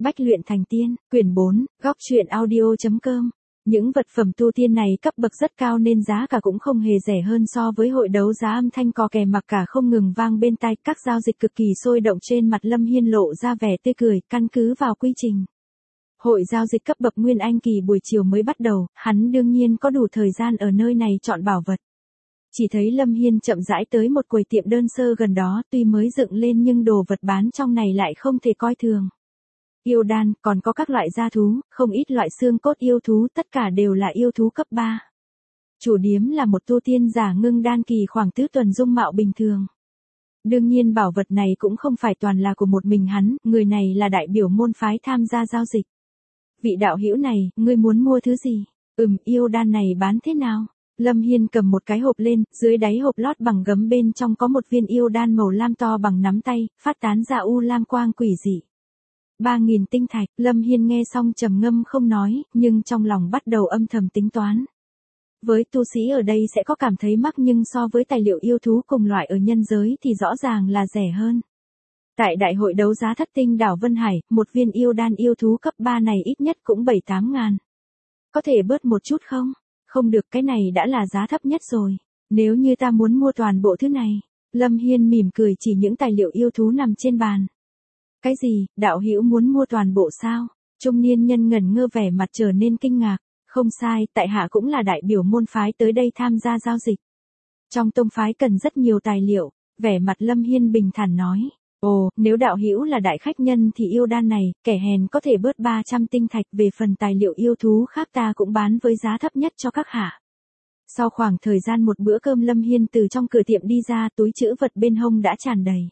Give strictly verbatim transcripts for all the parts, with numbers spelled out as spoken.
Bách luyện thành tiên, quyển bốn, góc truyện audio.com. Những vật phẩm tu tiên này cấp bậc rất cao nên giá cả cũng không hề rẻ hơn so với hội đấu giá. Âm thanh cò kè mặc cả không ngừng vang bên tai, các giao dịch cực kỳ sôi động. Trên mặt Lâm Hiên lộ ra vẻ tươi cười, căn cứ vào quy trình hội giao dịch cấp bậc Nguyên Anh kỳ buổi chiều mới bắt đầu, hắn đương nhiên có đủ thời gian ở nơi này chọn bảo vật. Chỉ thấy Lâm Hiên chậm rãi tới một quầy tiệm đơn sơ gần đó, tuy mới dựng lên nhưng đồ vật bán trong này lại không thể coi thường. Yêu đan, còn có các loại gia thú, không ít loại xương cốt yêu thú, tất cả đều là yêu thú cấp ba. Chủ điếm là một tu tiên giả ngưng đan kỳ khoảng tứ tuần dung mạo bình thường. Đương nhiên bảo vật này cũng không phải toàn là của một mình hắn, người này là đại biểu môn phái tham gia giao dịch. Vị đạo hữu này, ngươi muốn mua thứ gì? Ừm, yêu đan này bán thế nào? Lâm Hiên cầm một cái hộp lên, dưới đáy hộp lót bằng gấm, bên trong có một viên yêu đan màu lam to bằng nắm tay, phát tán ra u lam quang quỷ dị. Ba nghìn tinh thạch. Lâm Hiên nghe xong trầm ngâm không nói, nhưng trong lòng bắt đầu âm thầm tính toán. Với tu sĩ ở đây sẽ có cảm thấy mắc, nhưng so với tài liệu yêu thú cùng loại ở nhân giới thì rõ ràng là rẻ hơn. Tại đại hội đấu giá thất tinh đảo Vân Hải, một viên yêu đan yêu thú cấp ba này ít nhất cũng bảy tám ngàn. Có thể bớt một chút không? Không được, cái này đã là giá thấp nhất rồi. Nếu như ta muốn mua toàn bộ thứ này. Lâm Hiên mỉm cười chỉ những tài liệu yêu thú nằm trên bàn. Cái gì, đạo hữu muốn mua toàn bộ sao? Trung niên nhân ngẩn ngơ, vẻ mặt trở nên kinh ngạc. Không sai, tại hạ cũng là đại biểu môn phái tới đây tham gia giao dịch. Trong tông phái cần rất nhiều tài liệu, vẻ mặt Lâm Hiên bình thản nói. Ồ, nếu đạo hữu là đại khách nhân thì yêu đan này, kẻ hèn có thể bớt ba trăm tinh thạch, về phần tài liệu yêu thú khác ta cũng bán với giá thấp nhất cho các hạ. Sau khoảng thời gian một bữa cơm, Lâm Hiên từ trong cửa tiệm đi ra, túi trữ vật bên hông đã tràn đầy.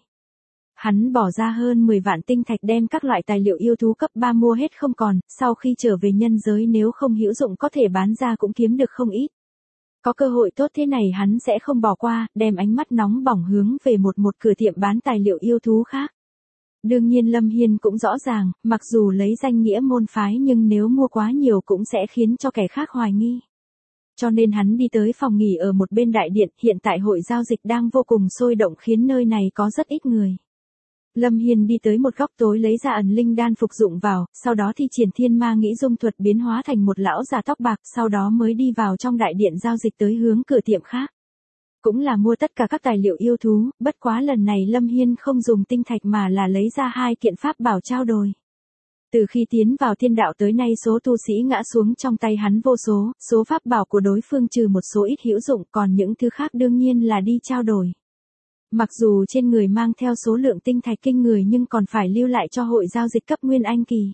Hắn bỏ ra hơn mười vạn tinh thạch đem các loại tài liệu yêu thú cấp ba mua hết không còn, sau khi trở về nhân giới nếu không hữu dụng có thể bán ra cũng kiếm được không ít. Có cơ hội tốt thế này hắn sẽ không bỏ qua, đem ánh mắt nóng bỏng hướng về một một cửa tiệm bán tài liệu yêu thú khác. Đương nhiên Lâm Hiên cũng rõ ràng, mặc dù lấy danh nghĩa môn phái nhưng nếu mua quá nhiều cũng sẽ khiến cho kẻ khác hoài nghi. Cho nên hắn đi tới phòng nghỉ ở một bên đại điện, hiện tại hội giao dịch đang vô cùng sôi động khiến nơi này có rất ít người. Lâm Hiên đi tới một góc tối lấy ra ẩn linh đan phục dụng vào, sau đó thi triển thiên ma nghĩ dung thuật biến hóa thành một lão già tóc bạc, sau đó mới đi vào trong đại điện giao dịch tới hướng cửa tiệm khác. Cũng là mua tất cả các tài liệu yêu thú, bất quá lần này Lâm Hiên không dùng tinh thạch mà là lấy ra hai kiện pháp bảo trao đổi. Từ khi tiến vào thiên đạo tới nay số tu sĩ ngã xuống trong tay hắn vô số, số pháp bảo của đối phương trừ một số ít hữu dụng, còn những thứ khác đương nhiên là đi trao đổi. Mặc dù trên người mang theo số lượng tinh thạch kinh người nhưng còn phải lưu lại cho hội giao dịch cấp Nguyên Anh kỳ.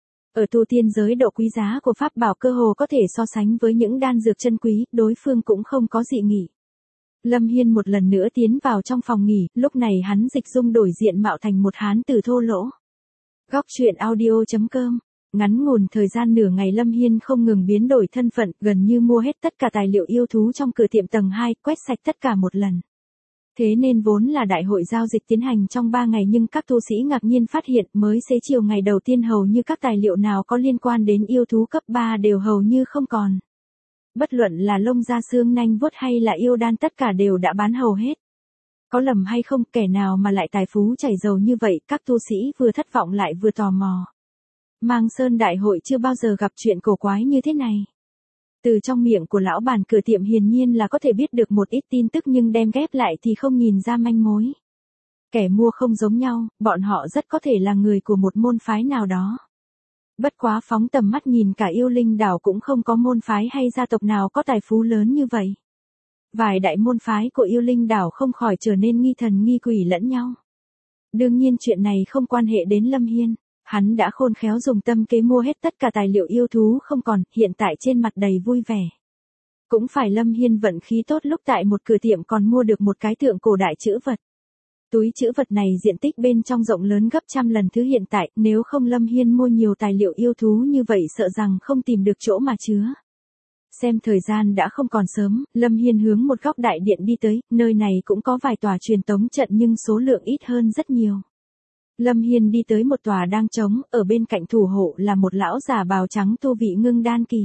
Ở tu tiên giới độ quý giá của pháp bảo cơ hồ có thể so sánh với những đan dược chân quý, đối phương cũng không có dị nghị. Lâm Hiên một lần nữa tiến vào trong phòng nghỉ, lúc này hắn dịch dung đổi diện mạo thành một hán tử thô lỗ. Góc truyện audio.com. Ngắn ngủn thời gian nửa ngày Lâm Hiên không ngừng biến đổi thân phận, gần như mua hết tất cả tài liệu yêu thú trong cửa tiệm tầng hai, quét sạch tất cả một lần. Thế nên vốn là đại hội giao dịch tiến hành trong ba ngày nhưng các tu sĩ ngạc nhiên phát hiện mới xế chiều ngày đầu tiên hầu như các tài liệu nào có liên quan đến yêu thú cấp ba đều hầu như không còn. Bất luận là lông da xương nanh vuốt hay là yêu đan tất cả đều đã bán hầu hết. Có lầm hay không, kẻ nào mà lại tài phú chảy dầu như vậy, các tu sĩ vừa thất vọng lại vừa tò mò. Mang Sơn đại hội chưa bao giờ gặp chuyện cổ quái như thế này. Từ trong miệng của lão bản cửa tiệm hiển nhiên là có thể biết được một ít tin tức nhưng đem ghép lại thì không nhìn ra manh mối. Kẻ mua không giống nhau, bọn họ rất có thể là người của một môn phái nào đó. Bất quá phóng tầm mắt nhìn cả yêu linh đảo cũng không có môn phái hay gia tộc nào có tài phú lớn như vậy. Vài đại môn phái của yêu linh đảo không khỏi trở nên nghi thần nghi quỷ lẫn nhau. Đương nhiên chuyện này không quan hệ đến Lâm Hiên. Hắn đã khôn khéo dùng tâm kế mua hết tất cả tài liệu yêu thú không còn, hiện tại trên mặt đầy vui vẻ. Cũng phải Lâm Hiên vận khí tốt lúc tại một cửa tiệm còn mua được một cái tượng cổ đại trữ vật. Túi trữ vật này diện tích bên trong rộng lớn gấp trăm lần thứ hiện tại, nếu không Lâm Hiên mua nhiều tài liệu yêu thú như vậy sợ rằng không tìm được chỗ mà chứa. Xem thời gian đã không còn sớm, Lâm Hiên hướng một góc đại điện đi tới, nơi này cũng có vài tòa truyền tống trận nhưng số lượng ít hơn rất nhiều. Lâm Hiên đi tới một tòa đang trống, ở bên cạnh thủ hộ là một lão già bào trắng tu vị ngưng đan kỳ.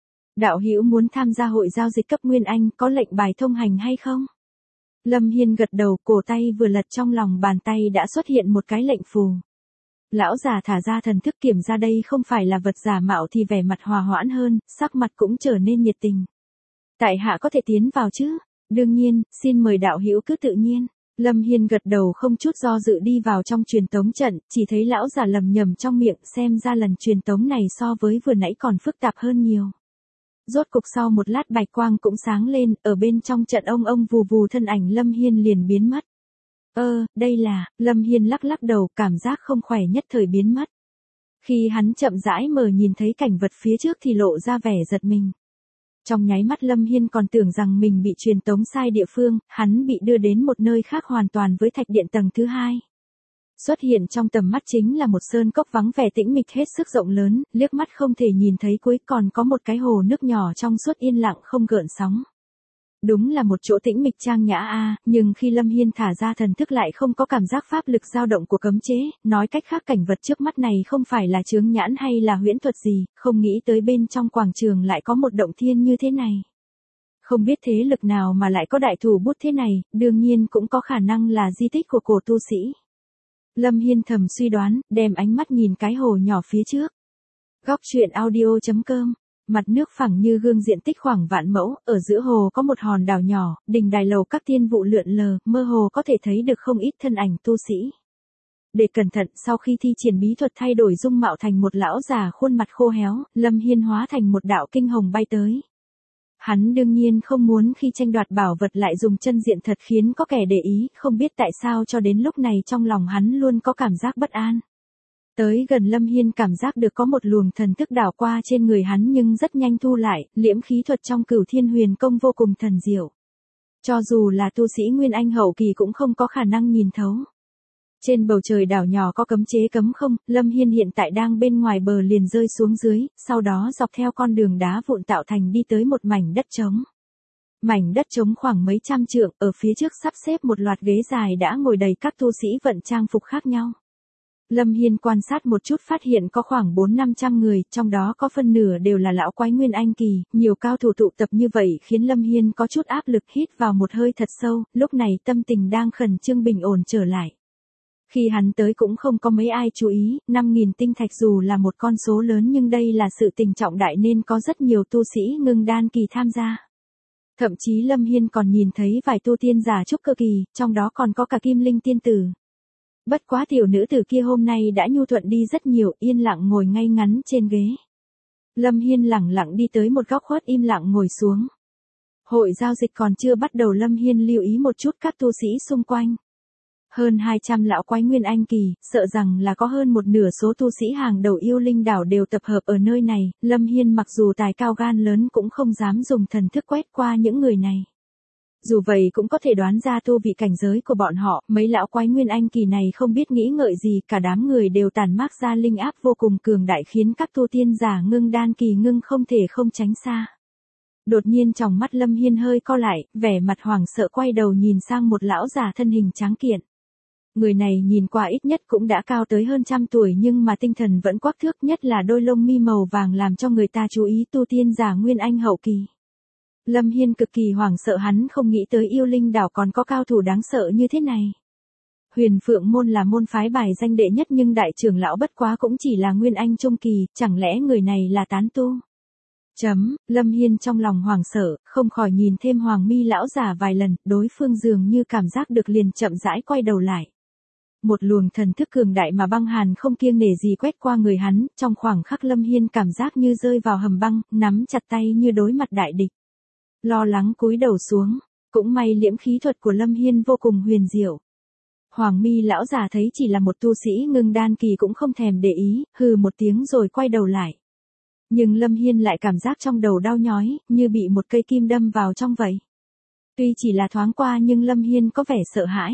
Đạo hữu muốn tham gia hội giao dịch cấp Nguyên Anh, có lệnh bài thông hành hay không? Lâm Hiên gật đầu, cổ tay vừa lật trong lòng bàn tay đã xuất hiện một cái lệnh phù. Lão già thả ra thần thức kiểm ra đây không phải là vật giả mạo thì vẻ mặt hòa hoãn hơn, sắc mặt cũng trở nên nhiệt tình. Tại hạ có thể tiến vào chứ? Đương nhiên, xin mời đạo hữu cứ tự nhiên. Lâm Hiên gật đầu không chút do dự đi vào trong truyền tống trận, chỉ thấy lão già lầm nhầm trong miệng, xem ra lần truyền tống này so với vừa nãy còn phức tạp hơn nhiều. Rốt cục sau một lát bạch quang cũng sáng lên, ở bên trong trận ông ông vù vù thân ảnh Lâm Hiên liền biến mất. Ơ, đây là, Lâm Hiên lắc lắc đầu, cảm giác không khỏe nhất thời biến mất. Khi hắn chậm rãi mở nhìn thấy cảnh vật phía trước thì lộ ra vẻ giật mình. Trong nháy mắt Lâm Hiên còn tưởng rằng mình bị truyền tống sai địa phương, hắn bị đưa đến một nơi khác hoàn toàn với thạch điện tầng thứ hai. Xuất hiện trong tầm mắt chính là một sơn cốc vắng vẻ tĩnh mịch hết sức rộng lớn, liếc mắt không thể nhìn thấy cuối, còn có một cái hồ nước nhỏ trong suốt yên lặng không gợn sóng. Đúng là một chỗ tĩnh mịch trang nhã a, nhưng khi Lâm Hiên thả ra thần thức lại không có cảm giác pháp lực dao động của cấm chế, nói cách khác cảnh vật trước mắt này không phải là chướng nhãn hay là huyễn thuật gì, không nghĩ tới bên trong quảng trường lại có một động thiên như thế này. Không biết thế lực nào mà lại có đại thủ bút thế này, đương nhiên cũng có khả năng là di tích của cổ tu sĩ. Lâm Hiên thầm suy đoán, đem ánh mắt nhìn cái hồ nhỏ phía trước. Góc truyện audio chấm com. Mặt nước phẳng như gương, diện tích khoảng vạn mẫu, ở giữa hồ có một hòn đảo nhỏ, đình đài lầu các tiên vụ lượn lờ, mơ hồ có thể thấy được không ít thân ảnh tu sĩ. Để cẩn thận, sau khi thi triển bí thuật thay đổi dung mạo thành một lão già khuôn mặt khô héo, Lâm Hiên hóa thành một đạo kinh hồng bay tới. Hắn đương nhiên không muốn khi tranh đoạt bảo vật lại dùng chân diện thật khiến có kẻ để ý, không biết tại sao cho đến lúc này trong lòng hắn luôn có cảm giác bất an. Tới gần Lâm Hiên cảm giác được có một luồng thần thức đảo qua trên người hắn nhưng rất nhanh thu lại, liễm khí thuật trong Cửu Thiên Huyền Công vô cùng thần diệu. Cho dù là tu sĩ Nguyên Anh hậu kỳ cũng không có khả năng nhìn thấu. Trên bầu trời đảo nhỏ có cấm chế cấm không, Lâm Hiên hiện tại đang bên ngoài bờ liền rơi xuống dưới, sau đó dọc theo con đường đá vụn tạo thành đi tới một mảnh đất trống. Mảnh đất trống khoảng mấy trăm trượng, ở phía trước sắp xếp một loạt ghế dài đã ngồi đầy các tu sĩ vận trang phục khác nhau. Lâm Hiên quan sát một chút phát hiện có khoảng bốn năm trăm người, trong đó có phân nửa đều là lão quái Nguyên Anh kỳ, nhiều cao thủ tụ tập như vậy khiến Lâm Hiên có chút áp lực, hít vào một hơi thật sâu, lúc này tâm tình đang khẩn trương bình ổn trở lại. Khi hắn tới cũng không có mấy ai chú ý, năm nghìn tinh thạch dù là một con số lớn nhưng đây là sự tình trọng đại nên có rất nhiều tu sĩ ngưng đan kỳ tham gia. Thậm chí Lâm Hiên còn nhìn thấy vài tu tiên giả trúc cơ kỳ, trong đó còn có cả Kim Linh tiên tử. Bất quá tiểu nữ tử kia hôm nay đã nhu thuận đi rất nhiều, yên lặng ngồi ngay ngắn trên ghế. Lâm Hiên lẳng lặng đi tới một góc khuất im lặng ngồi xuống. Hội giao dịch còn chưa bắt đầu, Lâm Hiên lưu ý một chút các tu sĩ xung quanh. Hơn hai trăm lão quái Nguyên Anh kỳ, sợ rằng là có hơn một nửa số tu sĩ hàng đầu Yêu Linh đảo đều tập hợp ở nơi này, Lâm Hiên mặc dù tài cao gan lớn cũng không dám dùng thần thức quét qua những người này. Dù vậy cũng có thể đoán ra tu vị cảnh giới của bọn họ, mấy lão quái Nguyên Anh kỳ này không biết nghĩ ngợi gì, cả đám người đều tản mát ra linh áp vô cùng cường đại khiến các tu tiên giả ngưng đan kỳ ngưng không thể không tránh xa. Đột nhiên trong mắt Lâm Hiên hơi co lại, vẻ mặt hoảng sợ quay đầu nhìn sang một lão già thân hình tráng kiện. Người này nhìn qua ít nhất cũng đã cao tới hơn trăm tuổi nhưng mà tinh thần vẫn quắc thước, nhất là đôi lông mi màu vàng làm cho người ta chú ý, tu tiên giả Nguyên Anh hậu kỳ. Lâm Hiên cực kỳ hoảng sợ, hắn không nghĩ tới Yêu Linh đảo còn có cao thủ đáng sợ như thế này. Huyền Phượng môn là môn phái bài danh đệ nhất nhưng đại trưởng lão bất quá cũng chỉ là Nguyên Anh trung kỳ, chẳng lẽ người này là tán tu? Chấm, Lâm Hiên trong lòng hoảng sợ, không khỏi nhìn thêm Hoàng Mi lão giả vài lần, đối phương dường như cảm giác được liền chậm rãi quay đầu lại. Một luồng thần thức cường đại mà băng hàn không kiêng nể gì quét qua người hắn, trong khoảng khắc Lâm Hiên cảm giác như rơi vào hầm băng, nắm chặt tay như đối mặt đại địch. Lo lắng cúi đầu xuống, cũng may liễm khí thuật của Lâm Hiên vô cùng huyền diệu. Hoàng Mi lão già thấy chỉ là một tu sĩ ngưng đan kỳ cũng không thèm để ý, hừ một tiếng rồi quay đầu lại. Nhưng Lâm Hiên lại cảm giác trong đầu đau nhói, như bị một cây kim đâm vào trong vậy. Tuy chỉ là thoáng qua nhưng Lâm Hiên có vẻ sợ hãi.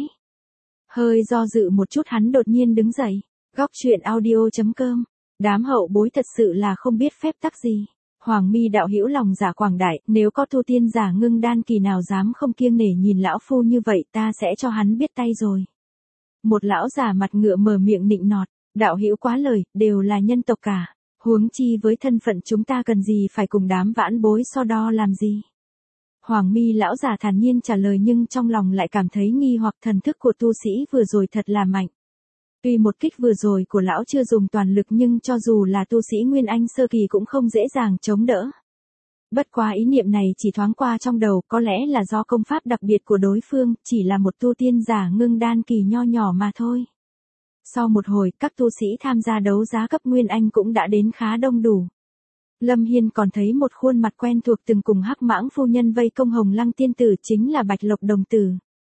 Hơi do dự một chút hắn đột nhiên đứng dậy. Góc truyện audio chấm com. Đám hậu bối thật sự là không biết phép tắc gì. Hoàng Mi đạo hữu lòng giả quảng đại, nếu có tu tiên giả ngưng đan kỳ nào dám không kiêng nể nhìn lão phu như vậy ta sẽ cho hắn biết tay rồi. Một lão già mặt ngựa mở miệng nịnh nọt, đạo hữu quá lời, đều là nhân tộc cả. Huống chi với thân phận chúng ta cần gì phải cùng đám vãn bối so đo làm gì. Hoàng Mi lão già thản nhiên trả lời nhưng trong lòng lại cảm thấy nghi hoặc, thần thức của tu sĩ vừa rồi thật là mạnh. Tuy một kích vừa rồi của lão chưa dùng toàn lực nhưng cho dù là tu sĩ Nguyên Anh sơ kỳ cũng không dễ dàng chống đỡ. Bất quá ý niệm này chỉ thoáng qua trong đầu, có lẽ là do công pháp đặc biệt của đối phương, chỉ là một tu tiên giả ngưng đan kỳ nho nhỏ mà thôi. Sau một hồi, các tu sĩ tham gia đấu giá cấp Nguyên Anh cũng đã đến khá đông đủ. Lâm Hiên còn thấy một khuôn mặt quen thuộc từng cùng Hắc Mãng phu nhân vây công Hồng Lăng tiên tử, chính là Bạch Lộc đồng tử.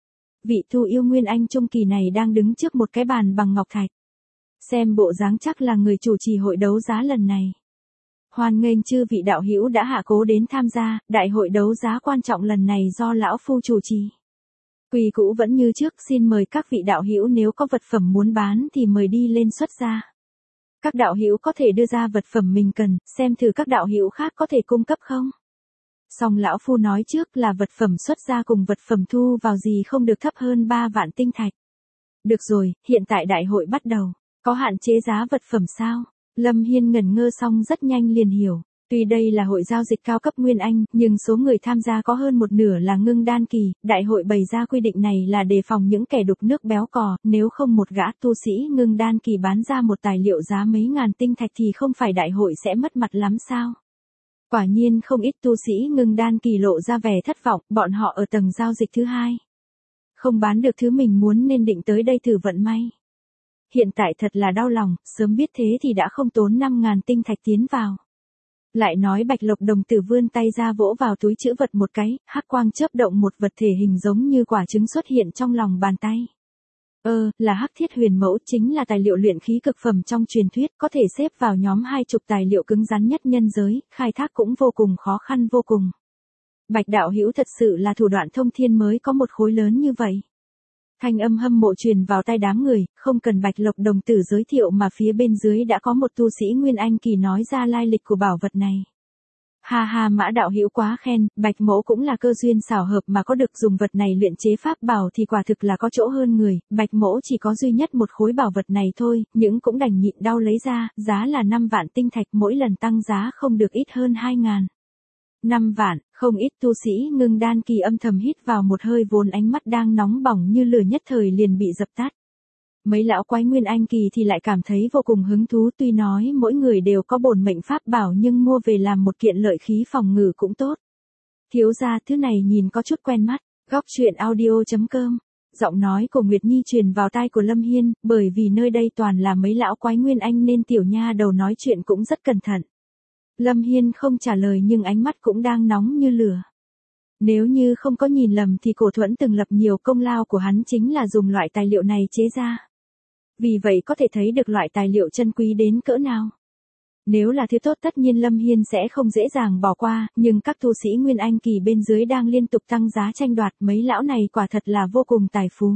Vị tu yêu Nguyên Anh trung kỳ này đang đứng trước một cái bàn bằng ngọc thạch. Xem bộ dáng chắc là người chủ trì hội đấu giá lần này. Hoan nghênh chư vị đạo hữu đã hạ cố đến tham gia, đại hội đấu giá quan trọng lần này do lão phu chủ trì. Quy cũ vẫn như trước, xin mời các vị đạo hữu nếu có vật phẩm muốn bán thì mời đi lên xuất ra. Các đạo hữu có thể đưa ra vật phẩm mình cần, xem thử các đạo hữu khác có thể cung cấp không. Song lão phu nói trước là vật phẩm xuất ra cùng vật phẩm thu vào gì không được thấp hơn ba vạn tinh thạch. Được rồi, hiện tại đại hội bắt đầu, có hạn chế giá vật phẩm sao? Lâm Hiên ngẩn ngơ xong rất nhanh liền hiểu. Tuy đây là hội giao dịch cao cấp Nguyên Anh, nhưng số người tham gia có hơn một nửa là ngưng đan kỳ, đại hội bày ra quy định này là đề phòng những kẻ đục nước béo cò, nếu không một gã tu sĩ ngưng đan kỳ bán ra một tài liệu giá mấy ngàn tinh thạch thì không phải đại hội sẽ mất mặt lắm sao? Quả nhiên không ít tu sĩ ngưng đan kỳ lộ ra vẻ thất vọng, bọn họ ở tầng giao dịch thứ hai. Không bán được thứ mình muốn nên định tới đây thử vận may. Hiện tại thật là đau lòng, sớm biết thế thì đã không tốn năm ngàn tinh thạch tiến vào. Lại nói Bạch Lộc đồng tử vươn tay ra vỗ vào túi trữ vật một cái, hắc quang chớp động, một vật thể hình giống như quả trứng xuất hiện trong lòng bàn tay. Ơ, là hắc thiết huyền mẫu, chính là tài liệu luyện khí cực phẩm trong truyền thuyết, có thể xếp vào nhóm hai chục tài liệu cứng rắn nhất nhân giới, khai thác cũng vô cùng khó khăn vô cùng. Bạch đạo hữu thật sự là thủ đoạn thông thiên mới có một khối lớn như vậy. Thanh âm hâm mộ truyền vào tai đám người, không cần Bạch Lộc đồng tử giới thiệu mà phía bên dưới đã có một tu sĩ Nguyên Anh kỳ nói ra lai lịch của bảo vật này. Ha ha, Mã đạo hữu quá khen, Bạch mỗ cũng là cơ duyên xảo hợp mà có được dùng vật này luyện chế pháp bảo thì quả thực là có chỗ hơn người, Bạch mỗ chỉ có duy nhất một khối bảo vật này thôi, nhưng cũng đành nhịn đau lấy ra, giá là năm vạn tinh thạch, mỗi lần tăng giá không được ít hơn hai ngàn. năm vạn, không ít tu sĩ ngưng đan kỳ âm thầm hít vào một hơi, vốn ánh mắt đang nóng bỏng như lửa nhất thời liền bị dập tắt. Mấy lão quái Nguyên Anh kỳ thì lại cảm thấy vô cùng hứng thú, tuy nói mỗi người đều có bổn mệnh pháp bảo nhưng mua về làm một kiện lợi khí phòng ngự cũng tốt. Thiếu gia, thứ này nhìn có chút quen mắt. Góc truyện audio chấm com. Giọng nói của Nguyệt Nhi truyền vào tai của Lâm Hiên, bởi vì nơi đây toàn là mấy lão quái Nguyên Anh nên tiểu nha đầu nói chuyện cũng rất cẩn thận. Lâm Hiên không trả lời nhưng ánh mắt cũng đang nóng như lửa. Nếu như không có nhìn lầm thì Cổ Thuẫn từng lập nhiều công lao của hắn chính là dùng loại tài liệu này chế ra. Vì vậy có thể thấy được loại tài liệu chân quý đến cỡ nào. Nếu là thứ tốt tất nhiên Lâm Hiên sẽ không dễ dàng bỏ qua, nhưng các tu sĩ Nguyên Anh kỳ bên dưới đang liên tục tăng giá tranh đoạt, mấy lão này quả thật là vô cùng tài phú.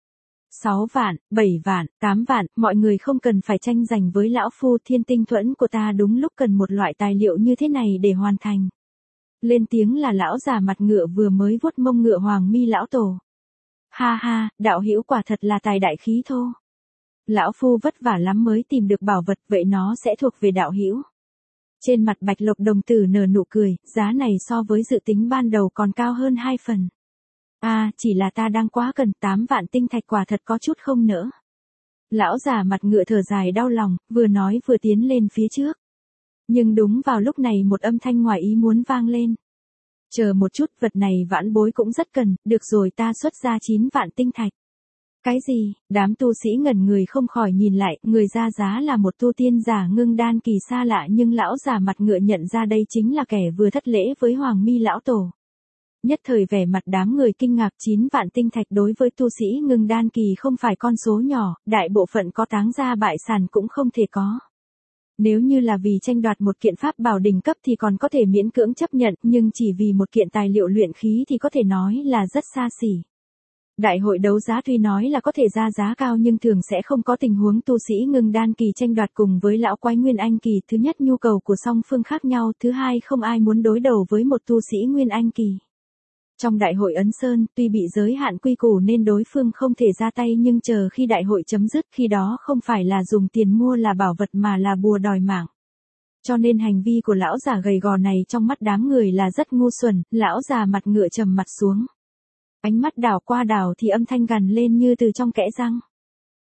sáu vạn, bảy vạn, tám vạn, mọi người không cần phải tranh giành với lão phu, Thiên Tinh Thuẫn của ta đúng lúc cần một loại tài liệu như thế này để hoàn thành. Lên tiếng là lão già mặt ngựa vừa mới vuốt mông ngựa Hoàng Mi lão tổ. Ha ha, đạo hữu quả thật là tài đại khí thô. Lão phu vất vả lắm mới tìm được bảo vật, vậy nó sẽ thuộc về đạo hữu. Trên mặt Bạch Lộc đồng tử nở nụ cười, giá này so với dự tính ban đầu còn cao hơn hai phần. À, chỉ là ta đang quá cần, tám vạn tinh thạch quả thật có chút không nỡ. Lão già mặt ngựa thở dài đau lòng, vừa nói vừa tiến lên phía trước. Nhưng đúng vào lúc này một âm thanh ngoài ý muốn vang lên. Chờ một chút, vật này vãn bối cũng rất cần, được rồi, ta xuất ra chín vạn tinh thạch. Cái gì? Đám tu sĩ ngẩn người không khỏi nhìn lại, người ra giá là một tu tiên giả ngưng đan kỳ xa lạ, nhưng lão già mặt ngựa nhận ra đây chính là kẻ vừa thất lễ với Hoàng Mi lão tổ. Nhất thời vẻ mặt đám người kinh ngạc, chín vạn tinh thạch đối với tu sĩ ngưng đan kỳ không phải con số nhỏ, đại bộ phận có táng ra bại sản cũng không thể có. Nếu như là vì tranh đoạt một kiện pháp bảo đỉnh cấp thì còn có thể miễn cưỡng chấp nhận, nhưng chỉ vì một kiện tài liệu luyện khí thì có thể nói là rất xa xỉ. Đại hội đấu giá tuy nói là có thể ra giá cao nhưng thường sẽ không có tình huống tu sĩ ngưng đan kỳ tranh đoạt cùng với lão quái Nguyên Anh kỳ, thứ nhất nhu cầu của song phương khác nhau, thứ hai không ai muốn đối đầu với một tu sĩ Nguyên Anh kỳ. Trong đại hội Ấn Sơn, tuy bị giới hạn quy củ nên đối phương không thể ra tay, nhưng chờ khi đại hội chấm dứt, khi đó không phải là dùng tiền mua là bảo vật mà là bùa đòi mạng. Cho nên hành vi của lão già gầy gò này trong mắt đám người là rất ngu xuẩn, lão già mặt ngựa trầm mặt xuống. Ánh mắt đảo qua đảo thì âm thanh gằn lên như từ trong kẽ răng.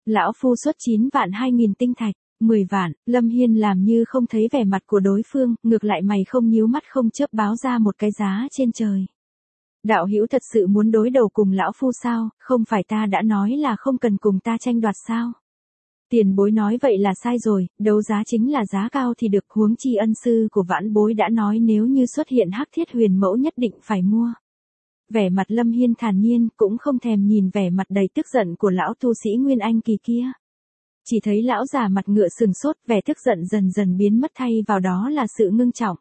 Lão phu xuất chín vạn hai nghìn tinh thạch, mười vạn, Lâm Hiên làm như không thấy vẻ mặt của đối phương, ngược lại mày không nhíu mắt không chớp báo ra một cái giá trên trời. Đạo hữu thật sự muốn đối đầu cùng lão phu sao, không phải ta đã nói là không cần cùng ta tranh đoạt sao? Tiền bối nói vậy là sai rồi, đấu giá chính là giá cao thì được, huống chi ân sư của vãn bối đã nói nếu như xuất hiện hắc thiết huyền mẫu nhất định phải mua. Vẻ mặt Lâm Hiên thản nhiên, cũng không thèm nhìn vẻ mặt đầy tức giận của lão tu sĩ Nguyên Anh kỳ kia. Chỉ thấy lão già mặt ngựa sừng sốt, vẻ tức giận dần dần biến mất thay vào đó là sự ngưng trọng.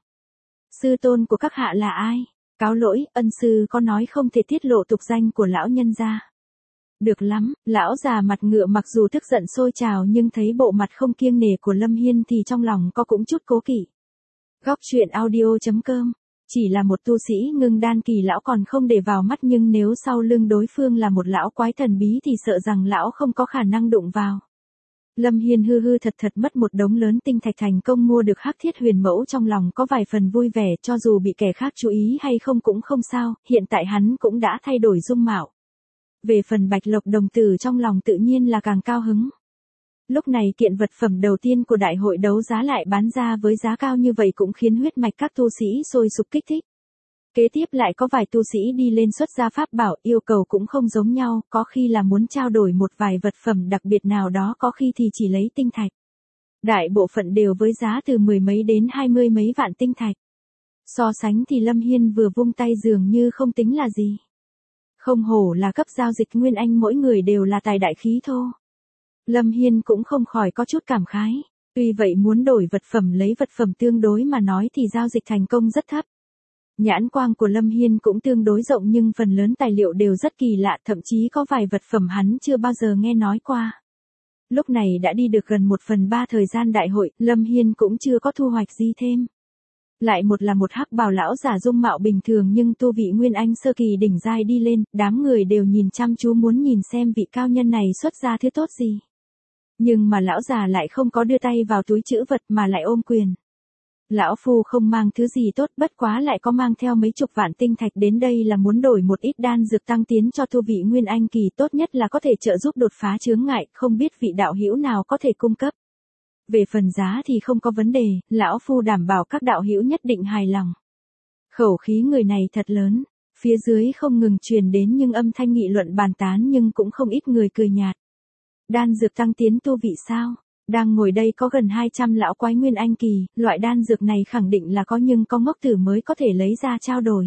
Sư tôn của các hạ là ai? Cáo lỗi, ân sư có nói không thể tiết lộ tục danh của lão nhân gia. Được lắm, lão già mặt ngựa mặc dù tức giận sôi trào nhưng thấy bộ mặt không kiêng nể của Lâm Hiên thì trong lòng có cũng chút cố kỵ. Góc truyện audio chấm com. Chỉ là một tu sĩ ngưng đan kỳ lão còn không để vào mắt, nhưng nếu sau lưng đối phương là một lão quái thần bí thì sợ rằng lão không có khả năng đụng vào. Lâm Hiên hư hư thật thật mất một đống lớn tinh thạch thành công mua được hắc thiết huyền mẫu, trong lòng có vài phần vui vẻ, cho dù bị kẻ khác chú ý hay không cũng không sao, hiện tại hắn cũng đã thay đổi dung mạo. Về phần bạch lộc đồng tử trong lòng tự nhiên là càng cao hứng. Lúc này kiện vật phẩm đầu tiên của đại hội đấu giá lại bán ra với giá cao như vậy cũng khiến huyết mạch các tu sĩ sôi sục kích thích. Kế tiếp lại có vài tu sĩ đi lên xuất ra pháp bảo, yêu cầu cũng không giống nhau, có khi là muốn trao đổi một vài vật phẩm đặc biệt nào đó, có khi thì chỉ lấy tinh thạch. Đại bộ phận đều với giá từ mười mấy đến hai mươi mấy vạn tinh thạch. So sánh thì Lâm Hiên vừa vung tay dường như không tính là gì. Không hổ là cấp giao dịch Nguyên Anh, mỗi người đều là tài đại khí thô. Lâm Hiên cũng không khỏi có chút cảm khái. Tuy vậy muốn đổi vật phẩm lấy vật phẩm tương đối mà nói thì giao dịch thành công rất thấp. Nhãn quang của Lâm Hiên cũng tương đối rộng nhưng phần lớn tài liệu đều rất kỳ lạ, thậm chí có vài vật phẩm hắn chưa bao giờ nghe nói qua. Lúc này đã đi được gần một phần ba thời gian đại hội, Lâm Hiên cũng chưa có thu hoạch gì thêm. Lại một là một hắc bào lão giả dung mạo bình thường nhưng tu vị Nguyên Anh sơ kỳ đỉnh giai đi lên, đám người đều nhìn chăm chú muốn nhìn xem vị cao nhân này xuất ra thứ tốt gì. Nhưng mà lão già lại không có đưa tay vào túi trữ vật mà lại ôm quyền. Lão phu không mang thứ gì tốt, bất quá lại có mang theo mấy chục vạn tinh thạch đến đây là muốn đổi một ít đan dược tăng tiến cho tu vị Nguyên Anh kỳ, tốt nhất là có thể trợ giúp đột phá chướng ngại, không biết vị đạo hữu nào có thể cung cấp. Về phần giá thì không có vấn đề, lão phu đảm bảo các đạo hữu nhất định hài lòng. Khẩu khí người này thật lớn, phía dưới không ngừng truyền đến nhưng âm thanh nghị luận bàn tán nhưng cũng không ít người cười nhạt. Đan dược tăng tiến tu vị sao? Đang ngồi đây có gần hai trăm lão quái Nguyên Anh kỳ, loại đan dược này khẳng định là có nhưng có ngốc tử mới có thể lấy ra trao đổi.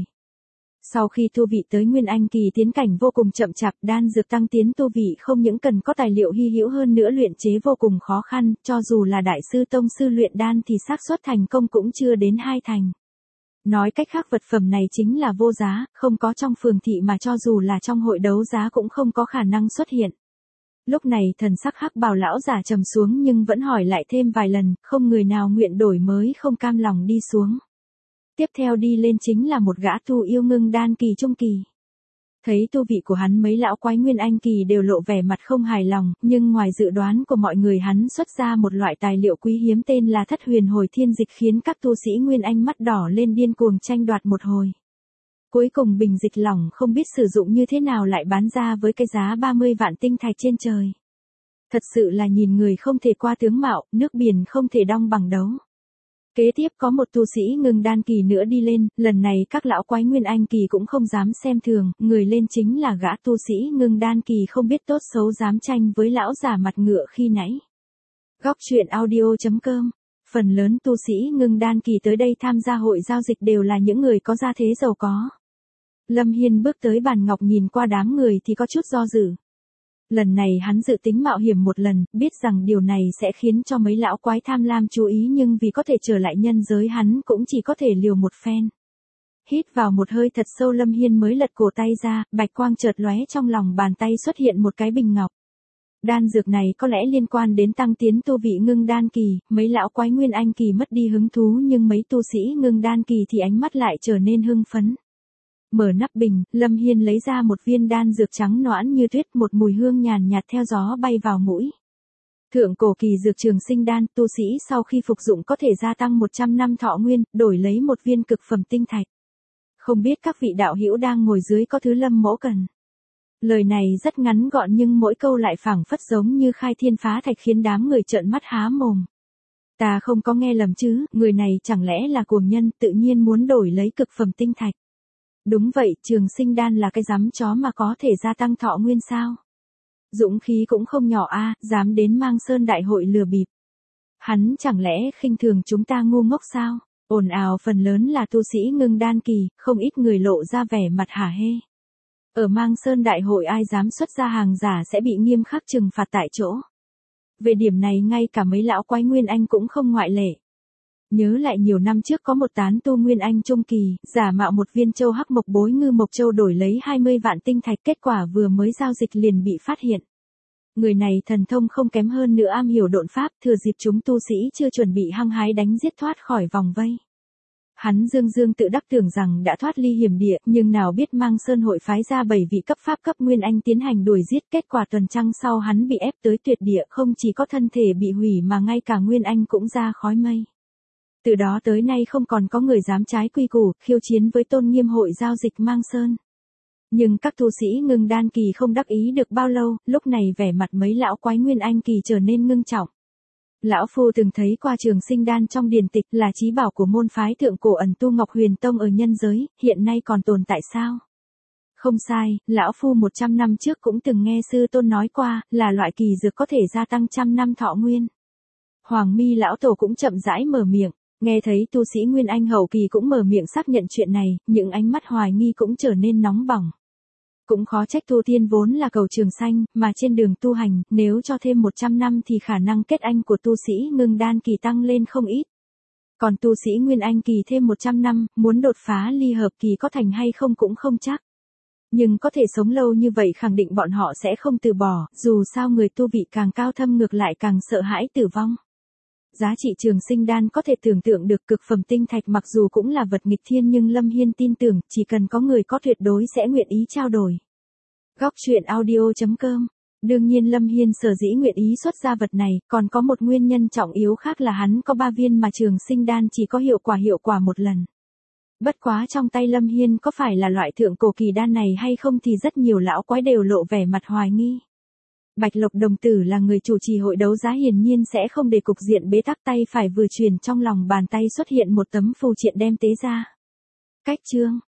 Sau khi tu vị tới Nguyên Anh kỳ tiến cảnh vô cùng chậm chạp, đan dược tăng tiến tu vị không những cần có tài liệu hy hữu hơn nữa luyện chế vô cùng khó khăn, cho dù là đại sư tông sư luyện đan thì xác suất thành công cũng chưa đến hai thành. Nói cách khác vật phẩm này chính là vô giá, không có trong phường thị mà cho dù là trong hội đấu giá cũng không có khả năng xuất hiện. Lúc này thần sắc hắc bào lão giả trầm xuống nhưng vẫn hỏi lại thêm vài lần, không người nào nguyện đổi mới không cam lòng đi xuống. Tiếp theo đi lên chính là một gã tu yêu ngưng đan kỳ trung kỳ. Thấy tu vị của hắn mấy lão quái Nguyên Anh kỳ đều lộ vẻ mặt không hài lòng, nhưng ngoài dự đoán của mọi người hắn xuất ra một loại tài liệu quý hiếm tên là thất huyền hồi thiên dịch khiến các tu sĩ Nguyên Anh mắt đỏ lên điên cuồng tranh đoạt một hồi. Cuối cùng bình dịch lỏng không biết sử dụng như thế nào lại bán ra với cái giá ba mươi vạn tinh thạch trên trời. Thật sự là nhìn người không thể qua tướng mạo, nước biển không thể đong bằng đấu. Kế tiếp có một tu sĩ ngưng đan kỳ nữa đi lên, lần này các lão quái Nguyên Anh kỳ cũng không dám xem thường, người lên chính là gã tu sĩ ngưng đan kỳ không biết tốt xấu dám tranh với lão giả mặt ngựa khi nãy. Góc truyện audio chấm com. Phần lớn tu sĩ ngưng đan kỳ tới đây tham gia hội giao dịch đều là những người có gia thế giàu có. Lâm Hiên bước tới bàn ngọc nhìn qua đám người thì có chút do dự. Lần này hắn dự tính mạo hiểm một lần, biết rằng điều này sẽ khiến cho mấy lão quái tham lam chú ý nhưng vì có thể trở lại nhân giới hắn cũng chỉ có thể liều một phen. Hít vào một hơi thật sâu Lâm Hiên mới lật cổ tay ra, bạch quang chợt lóe trong lòng bàn tay xuất hiện một cái bình ngọc. Đan dược này có lẽ liên quan đến tăng tiến tu vị ngưng đan kỳ, mấy lão quái Nguyên Anh kỳ mất đi hứng thú nhưng mấy tu sĩ ngưng đan kỳ thì ánh mắt lại trở nên hưng phấn. Mở nắp bình, Lâm Hiên lấy ra một viên đan dược trắng nõn như tuyết, một mùi hương nhàn nhạt theo gió bay vào mũi. Thượng cổ kỳ dược trường sinh đan, tu sĩ sau khi phục dụng có thể gia tăng một trăm năm thọ nguyên, đổi lấy một viên cực phẩm tinh thạch. Không biết các vị đạo hữu đang ngồi dưới có thứ Lâm mỗ cần. Lời này rất ngắn gọn nhưng mỗi câu lại phảng phất giống như khai thiên phá thạch khiến đám người trợn mắt há mồm. Ta không có nghe lầm chứ, người này chẳng lẽ là cuồng nhân tự nhiên muốn đổi lấy cực phẩm tinh thạch. Đúng vậy, trường sinh đan là cái giám chó mà có thể gia tăng thọ nguyên sao. Dũng khí cũng không nhỏ a, dám đến Mang Sơn đại hội lừa bịp. Hắn chẳng lẽ khinh thường chúng ta ngu ngốc sao? Ồn ào phần lớn là tu sĩ ngưng đan kỳ, không ít người lộ ra vẻ mặt hả hê. Ở Mang Sơn đại hội ai dám xuất ra hàng giả sẽ bị nghiêm khắc trừng phạt tại chỗ. Về điểm này ngay cả mấy lão quái Nguyên Anh cũng không ngoại lệ. Nhớ lại nhiều năm trước có một tán tu Nguyên Anh trung kỳ, giả mạo một viên châu hắc mộc bối ngư mộc châu đổi lấy hai mươi vạn tinh thạch, kết quả vừa mới giao dịch liền bị phát hiện. Người này thần thông không kém hơn nữa, am hiểu độn pháp, thừa dịp chúng tu sĩ chưa chuẩn bị hăng hái đánh giết thoát khỏi vòng vây. Hắn dương dương tự đắc tưởng rằng đã thoát ly hiểm địa, nhưng nào biết Mang Sơn hội phái ra bảy vị cấp pháp cấp Nguyên Anh tiến hành đuổi giết, kết quả tuần trăng sau hắn bị ép tới tuyệt địa, không chỉ có thân thể bị hủy mà ngay cả Nguyên Anh cũng ra khói mây. Từ đó tới nay không còn có người dám trái quy củ, khiêu chiến với tôn nghiêm hội giao dịch Mang Sơn. Nhưng các tu sĩ ngưng đan kỳ không đắc ý được bao lâu, lúc này vẻ mặt mấy lão quái Nguyên Anh kỳ trở nên ngưng trọng. Lão Phu từng thấy qua trường sinh đan trong điển tịch, là chí bảo của môn phái thượng cổ ẩn tu Ngọc Huyền Tông ở nhân giới, hiện nay còn tồn tại sao? Không sai, Lão Phu một trăm năm trước cũng từng nghe sư tôn nói qua, là loại kỳ dược có thể gia tăng trăm năm thọ nguyên. Hoàng Mi lão tổ cũng chậm rãi mở miệng, nghe thấy tu sĩ Nguyên Anh hậu kỳ cũng mở miệng xác nhận chuyện này, những ánh mắt hoài nghi cũng trở nên nóng bỏng. Cũng khó trách tu tiên vốn là cầu trường sanh, mà trên đường tu hành, nếu cho thêm một trăm năm thì khả năng kết anh của tu sĩ ngưng đan kỳ tăng lên không ít. Còn tu sĩ Nguyên Anh kỳ thêm một trăm năm, muốn đột phá ly hợp kỳ có thành hay không cũng không chắc. Nhưng có thể sống lâu như vậy khẳng định bọn họ sẽ không từ bỏ, dù sao người tu vị càng cao thâm ngược lại càng sợ hãi tử vong. Giá trị trường sinh đan có thể tưởng tượng được, cực phẩm tinh thạch mặc dù cũng là vật nghịch thiên nhưng Lâm Hiên tin tưởng, chỉ cần có người có tuyệt đối sẽ nguyện ý trao đổi. Góc truyện audio chấm com. Đương nhiên Lâm Hiên sở dĩ nguyện ý xuất ra vật này, còn có một nguyên nhân trọng yếu khác là hắn có ba viên mà trường sinh đan chỉ có hiệu quả hiệu quả một lần. Bất quá trong tay Lâm Hiên có phải là loại thượng cổ kỳ đan này hay không thì rất nhiều lão quái đều lộ vẻ mặt hoài nghi. Bạch Lộc đồng tử là người chủ trì hội đấu giá hiển nhiên sẽ không để cục diện bế tắc, tay phải vừa truyền trong lòng bàn tay xuất hiện một tấm phù triện đem tế ra. Cách chương